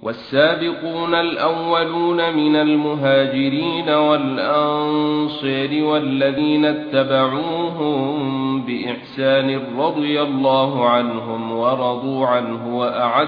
والسابقون الأولون من المهاجرين والأنصار والذين اتبعوهم بإحسان رضي الله عنهم ورضوا عنه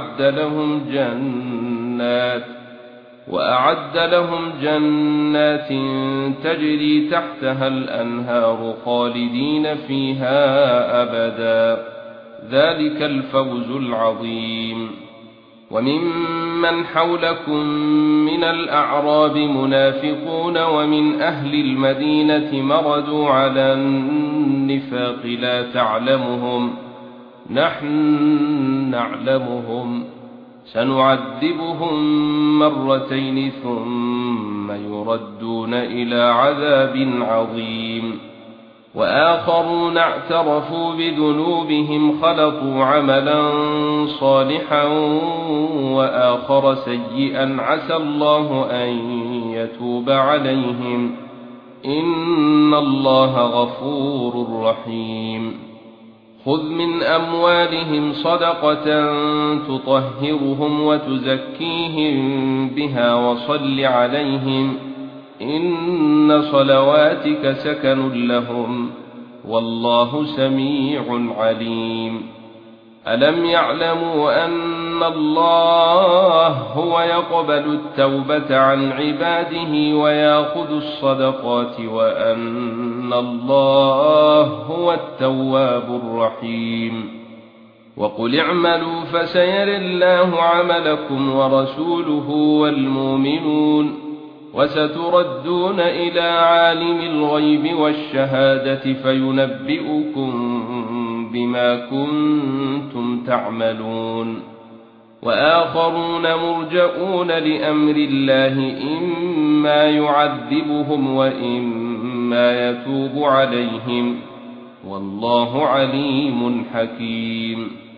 وأعد لهم جنات تجري تحتها الأنهار خالدين فيها أبدا، ذلك الفوز العظيم. وممن حولكم من الأعراب منافقون ومن أهل المدينة مردوا على النفاق لا تعلمهم، نحن نعلمهم، سنعذبهم مرتين ثم يردون إلى عذاب عظيم. وآخرون اعترفوا بذنوبهم خلطوا عملا صالحا وآخر سيئا عسى الله أن يتوب عليهم، إن الله غفور رحيم. خذ من أموالهم صدقة تطهرهم وتزكيهم بها وصل عليهم، إن صلواتك سكن لهم، والله سميع عليم. ألم يعلموا أن الله هو يقبل التوبة عن عباده ويأخذ الصدقات وأن الله هو التواب الرحيم؟ وقل اعملوا فسيرى الله عملكم ورسوله والمؤمنون، وستردون إلى عالم الغيب والشهادة فينبئكم بما كنتم تعملون. وآخرون مرجئون لأمر الله إما يعذبهم وإما يتوب عليهم، والله عليم حكيم.